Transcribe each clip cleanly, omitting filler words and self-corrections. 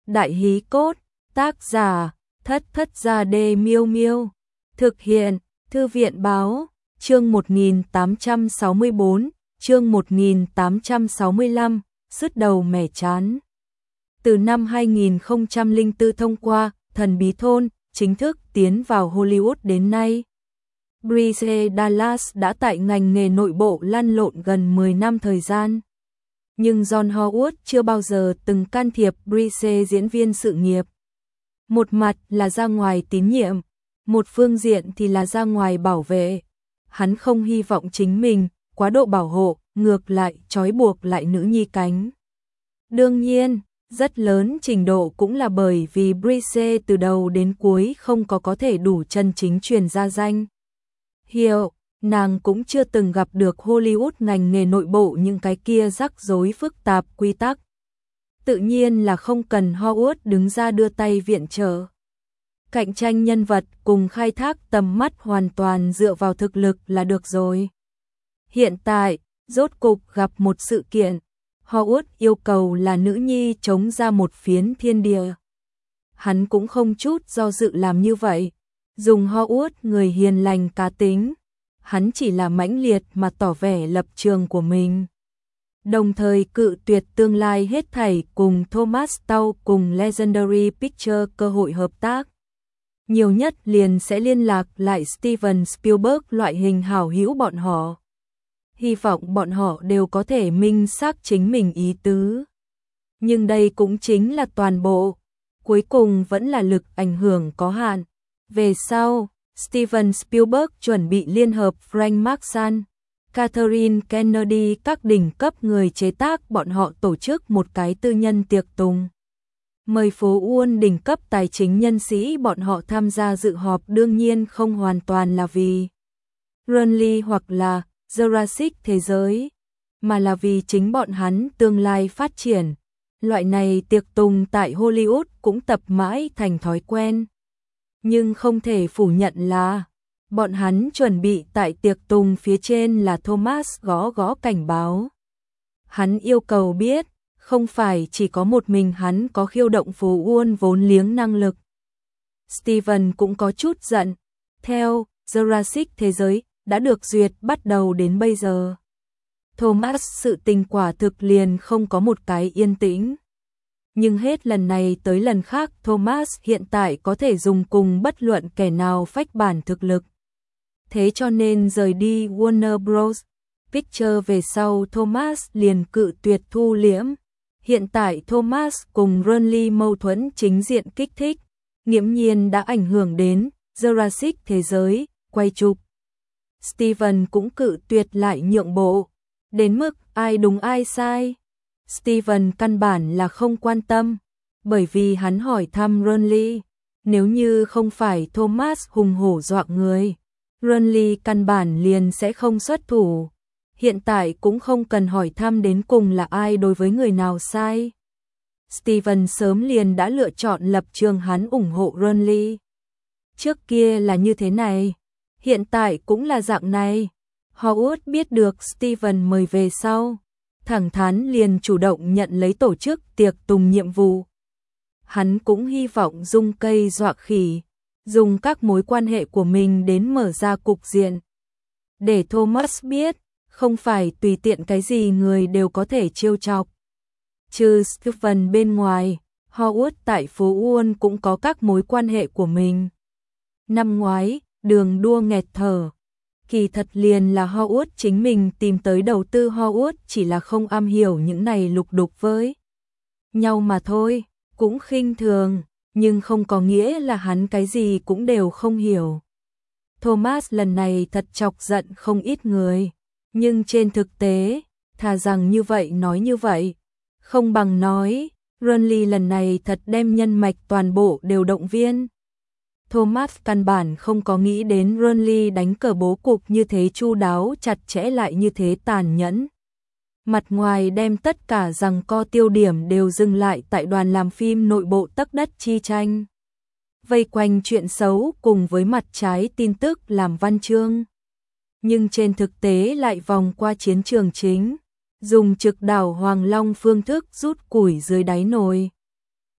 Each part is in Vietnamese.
Đại hí cốt, tác giả, Thất Thất Gia Đê Miêu Miêu. Thực hiện, Thư viện báo, chương 1864, chương 1865, sứt đầu mẻ chán. Từ năm 2004 thông qua Thần Bí Thôn chính thức tiến vào Hollywood đến nay, Bryce Dallas đã tại ngành nghề nội bộ lăn lộn gần 10 năm thời gian. Nhưng John Howard chưa bao giờ từng can thiệp Bryce diễn viên sự nghiệp. Một mặt là ra ngoài tín nhiệm, một phương diện thì là ra ngoài bảo vệ. Hắn không hy vọng chính mình quá độ bảo hộ, ngược lại trói buộc lại nữ nhi cánh. Đương nhiên, rất lớn trình độ cũng là bởi vì Bryce từ đầu đến cuối không có thể đủ chân chính truyền ra danh hiệu. Nàng cũng chưa từng gặp được Hollywood ngành nghề nội bộ những cái kia rắc rối phức tạp quy tắc. Tự nhiên là không cần Howard đứng ra đưa tay viện trợ. Cạnh tranh nhân vật cùng khai thác tầm mắt hoàn toàn dựa vào thực lực là được rồi. Hiện tại, rốt cục gặp một sự kiện. Howard yêu cầu là nữ nhi chống ra một phiến thiên địa. Hắn cũng không chút do dự làm như vậy. Dùng Howard người hiền lành cá tính, hắn chỉ là mãnh liệt mà tỏ vẻ lập trường của mình. Đồng thời cự tuyệt tương lai hết thảy cùng Thomas Tau cùng Legendary Pictures cơ hội hợp tác. Nhiều nhất liền sẽ liên lạc lại Steven Spielberg loại hình hảo hữu bọn họ. Hy vọng bọn họ đều có thể minh xác chính mình ý tứ. Nhưng đây cũng chính là toàn bộ. Cuối cùng vẫn là lực ảnh hưởng có hạn. Về sau, Steven Spielberg chuẩn bị liên hợp Frank Marshall, Catherine Kennedy các đỉnh cấp người chế tác bọn họ tổ chức một cái tư nhân tiệc tùng. Mời phố Wall đỉnh cấp tài chính nhân sĩ bọn họ tham gia dự họp, đương nhiên không hoàn toàn là vì Runly hoặc là Jurassic thế giới, mà là vì chính bọn hắn tương lai phát triển. Loại này tiệc tùng tại Hollywood cũng tập mãi thành thói quen. Nhưng không thể phủ nhận là bọn hắn chuẩn bị tại tiệc tùng phía trên là Thomas gõ gõ cảnh báo. Hắn yêu cầu biết, không phải chỉ có một mình hắn có khiêu động phố Wall vốn liếng năng lực. Steven cũng có chút giận. Theo Jurassic thế giới đã được duyệt bắt đầu đến bây giờ, Thomas sự tình quả thực liền không có một cái yên tĩnh. Nhưng hết lần này tới lần khác Thomas hiện tại có thể dùng cùng bất luận kẻ nào phách bản thực lực. Thế cho nên rời đi Warner Bros. Pictures về sau Thomas liền cự tuyệt thu liễm. Hiện tại Thomas cùng Runly mâu thuẫn chính diện kích thích, nghiễm nhiên đã ảnh hưởng đến Jurassic thế giới, quay chụp. Steven cũng cự tuyệt lại nhượng bộ. Đến mức ai đúng ai sai, Steven căn bản là không quan tâm, bởi vì hắn hỏi thăm Runly, nếu như không phải Thomas hùng hổ dọa người, Runly căn bản liền sẽ không xuất thủ. Hiện tại cũng không cần hỏi thăm đến cùng là ai đối với người nào sai. Steven sớm liền đã lựa chọn lập trường, hắn ủng hộ Runly. Trước kia là như thế này, hiện tại cũng là dạng này. Howard biết được Steven mời về sau, thẳng thắn liền chủ động nhận lấy tổ chức tiệc tùng nhiệm vụ. Hắn cũng hy vọng dung cây dọa khỉ, dùng các mối quan hệ của mình đến mở ra cục diện. Để Thomas biết, không phải tùy tiện cái gì người đều có thể trêu chọc. Trừ Steven bên ngoài, Howard tại phố Wall cũng có các mối quan hệ của mình. Năm ngoái, đường đua nghẹt thở. Kỳ thật liền là Howard chính mình tìm tới đầu tư, Howard chỉ là không am hiểu những này lục đục với nhau mà thôi, cũng khinh thường, nhưng không có nghĩa là hắn cái gì cũng đều không hiểu. Thomas lần này thật chọc giận không ít người, nhưng trên thực tế, thà rằng như vậy nói như vậy, không bằng nói, Runly lần này thật đem nhân mạch toàn bộ đều động viên. Thomas căn bản không có nghĩ đến Runly đánh cờ bố cục như thế chu đáo, chặt chẽ lại như thế tàn nhẫn. Mặt ngoài đem tất cả giằng co tiêu điểm đều dừng lại tại đoàn làm phim nội bộ tấc đất chi tranh. Vây quanh chuyện xấu cùng với mặt trái tin tức làm văn chương. Nhưng trên thực tế lại vòng qua chiến trường chính, dùng trực đảo Hoàng Long phương thức rút củi dưới đáy nồi.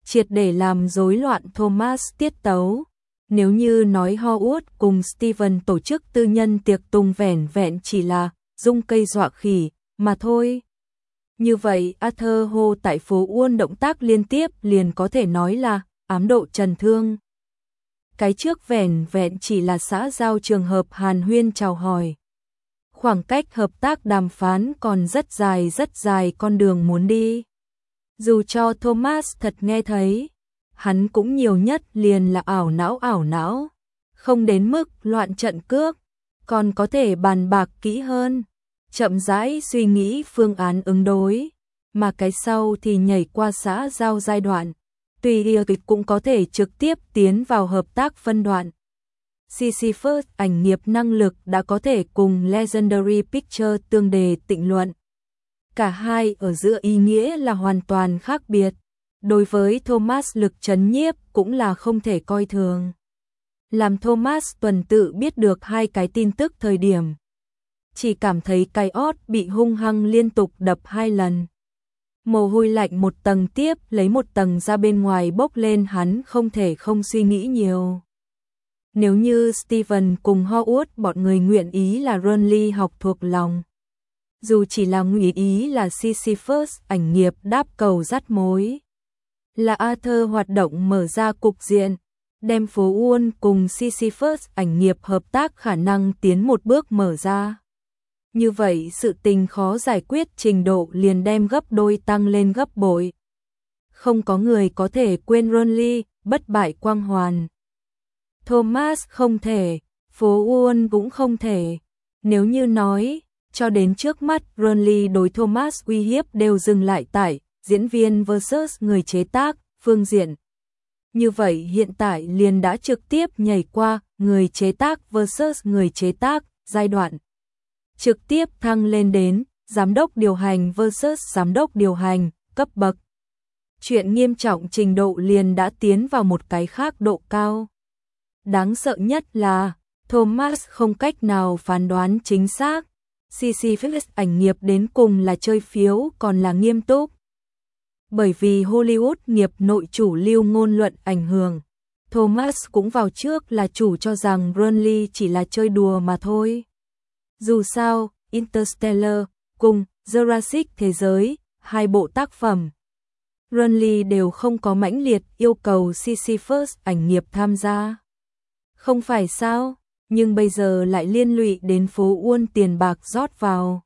triệt để làm rối loạn Thomas tiết tấu. Nếu như nói Howard cùng Steven tổ chức tư nhân tiệc tùng vẻn vẹn chỉ là dung cây dọa khỉ mà thôi. Như vậy Arthur Hô tại phố Uôn động tác liên tiếp liền có thể nói là ám độ trần thương. Cái trước vẻn vẹn chỉ là xã giao trường hợp hàn huyên chào hỏi. Khoảng cách hợp tác đàm phán còn rất dài con đường muốn đi. Dù cho Thomas thật nghe thấy, hắn cũng nhiều nhất liền là ảo não, không đến mức loạn trận cước, còn có thể bàn bạc kỹ hơn, chậm rãi suy nghĩ phương án ứng đối, mà cái sau thì nhảy qua xã giao giai đoạn, tùy địa kịch cũng có thể trực tiếp tiến vào hợp tác phân đoạn. Sisyphus ảnh nghiệp năng lực đã có thể cùng Legendary Pictures tương đề tịnh luận. Cả hai ở giữa ý nghĩa là hoàn toàn khác biệt. Đối với Thomas lực trấn nhiếp cũng là không thể coi thường. Làm Thomas tuần tự biết được hai cái tin tức thời điểm. Chỉ cảm thấy cái ót bị hung hăng liên tục đập 2 lần. Mồ hôi lạnh một tầng tiếp lấy một tầng ra bên ngoài bốc lên, hắn không thể không suy nghĩ nhiều. Nếu như Steven cùng Howard bọn người nguyện ý là Ronly học thuộc lòng. Dù chỉ là nguyện ý là Sisyphus ảnh nghiệp đáp cầu dắt mối. Là Arthur hoạt động mở ra cục diện, đem phố Uôn cùng Sisyphus ảnh nghiệp hợp tác khả năng tiến một bước mở ra. Như vậy sự tình khó giải quyết trình độ liền đem gấp đôi tăng lên gấp bội. Không có người có thể quên Ronly, bất bại quang hoàn. Thomas không thể, phố Uôn cũng không thể. Nếu như nói, cho đến trước mắt Ronly đối Thomas uy hiếp đều dừng lại tại diễn viên versus người chế tác, phương diện. Như vậy hiện tại liền đã trực tiếp nhảy qua người chế tác versus người chế tác giai đoạn. Trực tiếp thăng lên đến giám đốc điều hành versus giám đốc điều hành cấp bậc. Chuyện nghiêm trọng trình độ liền đã tiến vào một cái khác độ cao. Đáng sợ nhất là Thomas không cách nào phán đoán chính xác. Sisyphus ảnh nghiệp đến cùng là chơi phiếu còn là nghiêm túc. Bởi vì Hollywood nghiệp nội chủ lưu ngôn luận ảnh hưởng, Thomas cũng vào trước là chủ cho rằng Ronly chỉ là chơi đùa mà thôi. Dù sao, Interstellar cùng Jurassic Thế giới, hai bộ tác phẩm, Ronly đều không có mãnh liệt yêu cầu Sisyphus ảnh nghiệp tham gia. Không phải sao, nhưng bây giờ lại liên lụy đến phố Uôn tiền bạc rót vào.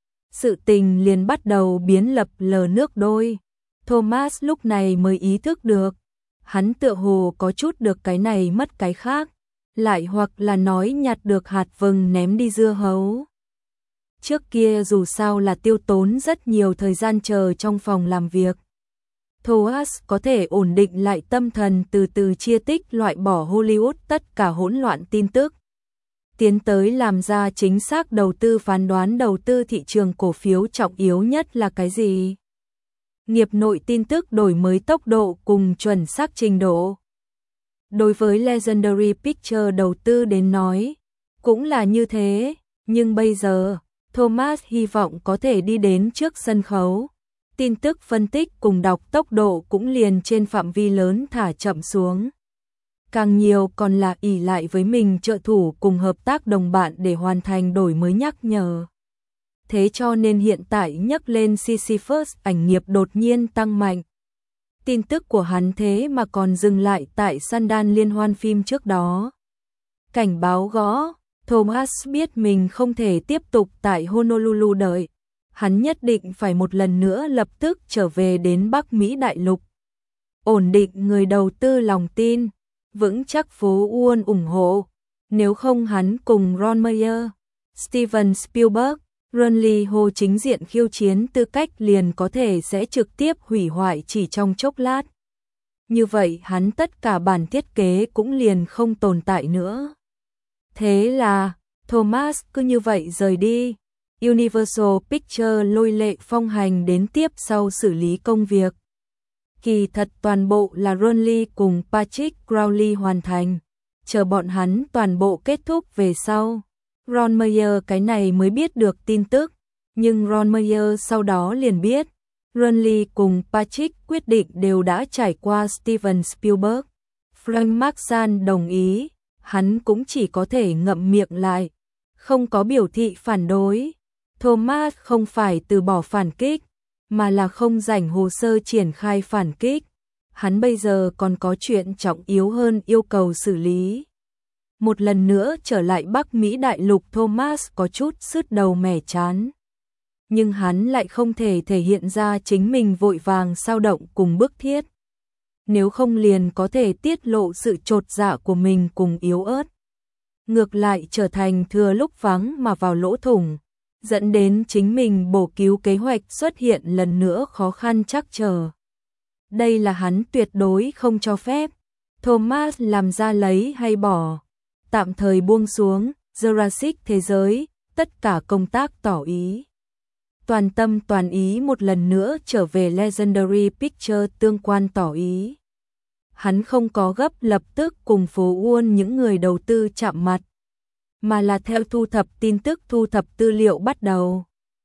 Sự tình liền bắt đầu biến lập lờ nước đôi. Thomas lúc này mới ý thức được, hắn tựa hồ có chút được cái này mất cái khác, lại hoặc là nói nhặt được hạt vừng ném đi dưa hấu. Trước kia dù sao là tiêu tốn rất nhiều thời gian chờ trong phòng làm việc. Thomas có thể ổn định lại tâm thần, từ từ chia tích loại bỏ Hollywood tất cả hỗn loạn tin tức. Tiến tới làm ra chính xác đầu tư phán đoán đầu tư thị trường cổ phiếu trọng yếu nhất là cái gì? Nghiệp nội tin tức đổi mới tốc độ cùng chuẩn xác trình độ. Đối với Legendary Pictures đầu tư đến nói, cũng là như thế, nhưng bây giờ, Thomas hy vọng có thể đi đến trước sân khấu. Tin tức phân tích cùng đọc tốc độ cũng liền trên phạm vi lớn thả chậm xuống. Càng nhiều còn là ỷ lại với mình trợ thủ cùng hợp tác đồng bạn để hoàn thành đổi mới nhắc nhở. Thế cho nên hiện tại nhắc lên Sisyphus ảnh nghiệp đột nhiên tăng mạnh. Tin tức của hắn thế mà còn dừng lại tại Sundance liên hoan phim trước đó. Cảnh báo gõ, Thomas biết mình không thể tiếp tục tại Honolulu đợi. Hắn nhất định phải một lần nữa lập tức trở về đến Bắc Mỹ đại lục. Ổn định người đầu tư lòng tin, vững chắc phố Uôn ủng hộ. Nếu không hắn cùng Ron Meyer, Steven Spielberg, Ronly Ho chính diện khiêu chiến tư cách liền có thể sẽ trực tiếp hủy hoại chỉ trong chốc lát. Như vậy hắn tất cả bản thiết kế cũng liền không tồn tại nữa. Thế là, Thomas cứ như vậy rời đi. Universal Pictures lôi Lệ Phong hành đến tiếp sau xử lý công việc. Kỳ thật toàn bộ là Ronly cùng Patrick Crowley hoàn thành. Chờ bọn hắn toàn bộ kết thúc về sau. Ron Meyer cái này mới biết được tin tức, nhưng Ron Meyer sau đó liền biết, Ronly cùng Patrick quyết định đều đã trải qua Steven Spielberg. Frank Marshall đồng ý, hắn cũng chỉ có thể ngậm miệng lại, không có biểu thị phản đối. Thomas không phải từ bỏ phản kích, mà là không rảnh hồ sơ triển khai phản kích. Hắn bây giờ còn có chuyện trọng yếu hơn yêu cầu xử lý. Một lần nữa trở lại Bắc Mỹ đại lục, Thomas có chút sứt đầu mẻ chán. Nhưng hắn lại không thể thể hiện ra chính mình vội vàng sao động cùng bức thiết. Nếu không liền có thể tiết lộ sự chột dạ của mình cùng yếu ớt. Ngược lại trở thành thừa lúc vắng mà vào lỗ thủng, dẫn đến chính mình bổ cứu kế hoạch xuất hiện lần nữa khó khăn trắc trở. Đây là hắn tuyệt đối không cho phép. Thomas làm ra lấy hay bỏ, tạm thời buông xuống, Jurassic thế giới, tất cả công tác tỏ ý. Toàn tâm toàn ý một lần nữa trở về Legendary Pictures tương quan tỏ ý. Hắn không có gấp lập tức cùng phố Wall những người đầu tư chạm mặt, mà là theo thu thập tin tức, thu thập tư liệu bắt đầu.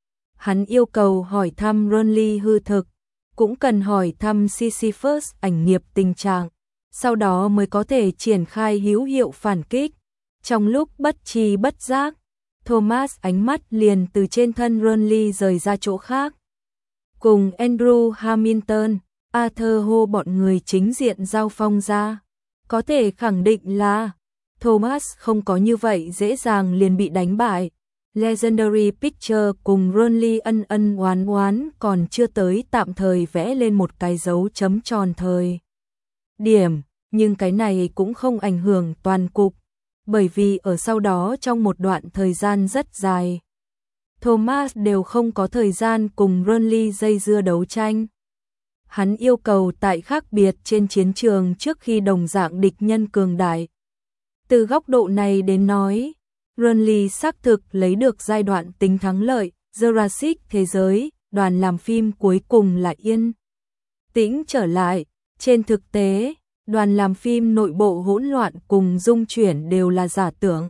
Hắn yêu cầu hỏi thăm Ronly hư thực, cũng cần hỏi thăm Sisyphus ảnh nghiệp tình trạng, sau đó mới có thể triển khai hữu hiệu phản kích. Trong lúc bất tri bất giác, Thomas ánh mắt liền từ trên thân Ronly rời ra chỗ khác. Cùng Andrew Hamilton, Arthur Ho bọn người chính diện giao phong ra. Có thể khẳng định là Thomas không có như vậy dễ dàng liền bị đánh bại. Legendary Pictures cùng Ronly ân ân oán oán còn chưa tới tạm thời vẽ lên một cái dấu chấm tròn thời điểm, nhưng cái này cũng không ảnh hưởng toàn cục, bởi vì ở sau đó trong một đoạn thời gian rất dài, Thomas đều không có thời gian cùng Ronly dây dưa đấu tranh. Hắn yêu cầu tại khác biệt trên chiến trường trước khi đồng dạng địch nhân cường đại. Từ góc độ này đến nói, Ronly xác thực lấy được giai đoạn tính thắng lợi. Jurassic thế giới, đoàn làm phim cuối cùng là yên tĩnh trở lại. Trên thực tế, đoàn làm phim nội bộ hỗn loạn cùng dung chuyển đều là giả tưởng.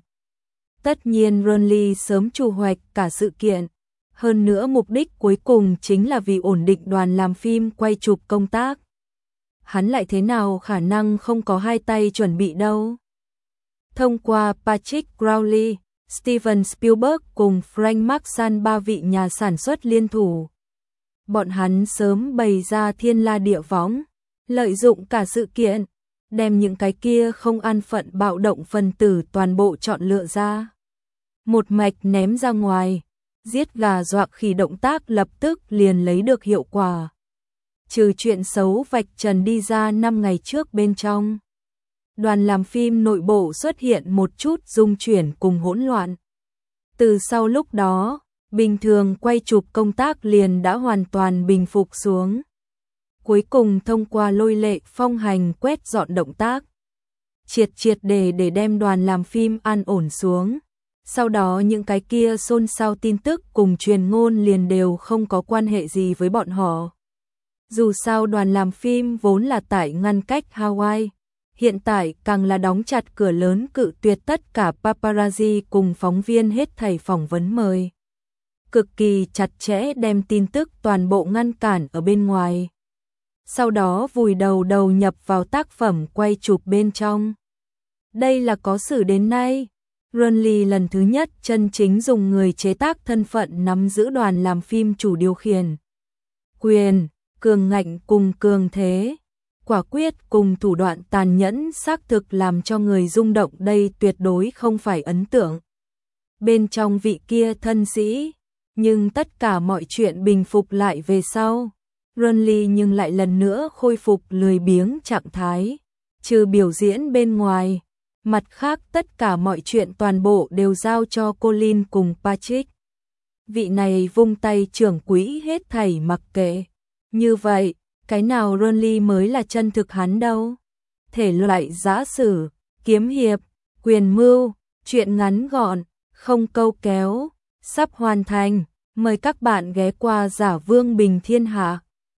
Tất nhiên Ronly sớm chủ hoạch cả sự kiện. Hơn nữa mục đích cuối cùng chính là vì ổn định đoàn làm phim quay chụp công tác. Hắn lại thế nào khả năng không có hai tay chuẩn bị đâu. Thông qua Patrick Crowley, Steven Spielberg cùng Frank Marshall ba vị nhà sản xuất liên thủ. Bọn hắn sớm bày ra thiên la địa võng, lợi dụng cả sự kiện, đem những cái kia không an phận bạo động phần tử toàn bộ chọn lựa ra. Một mạch ném ra ngoài, giết gà dọa khỉ động tác lập tức liền lấy được hiệu quả. Trừ chuyện xấu vạch trần đi ra 5 ngày trước bên trong. Đoàn làm phim nội bộ xuất hiện một chút dung chuyển cùng hỗn loạn. Từ sau lúc đó, bình thường quay chụp công tác liền đã hoàn toàn bình phục xuống. Cuối cùng thông qua lôi lệ phong hành quét dọn động tác, triệt để đem đoàn làm phim an ổn xuống. Sau đó những cái kia xôn xao tin tức cùng truyền ngôn liền đều không có quan hệ gì với bọn họ. Dù sao đoàn làm phim vốn là tại ngăn cách Hawaii, hiện tại càng là đóng chặt cửa lớn cự tuyệt tất cả paparazzi cùng phóng viên hết thảy phỏng vấn mời. Cực kỳ chặt chẽ đem tin tức toàn bộ ngăn cản ở bên ngoài. Sau đó vùi đầu nhập vào tác phẩm quay chụp bên trong. Đây là có sử đến nay, Ronly lần thứ nhất chân chính dùng người chế tác thân phận nắm giữ đoàn làm phim chủ điều khiển. Quyền, cường ngạnh cùng cường thế, quả quyết cùng thủ đoạn tàn nhẫn xác thực làm cho người rung động, đây tuyệt đối không phải ấn tượng bên trong vị kia thân sĩ, nhưng tất cả mọi chuyện bình phục lại về sau, Ronly nhưng lại lần nữa khôi phục lười biếng trạng thái, trừ biểu diễn bên ngoài, mặt khác tất cả mọi chuyện toàn bộ đều giao cho Colin cùng Patrick. Vị này vung tay trưởng quỹ hết thảy mặc kệ. Như vậy, cái nào Ronly mới là chân thực hắn đâu? Thể loại giã sử, kiếm hiệp, quyền mưu, chuyện ngắn gọn, không câu kéo, sắp hoàn thành. Mời các bạn ghé qua Giả Vương Bình Thiên Hạ.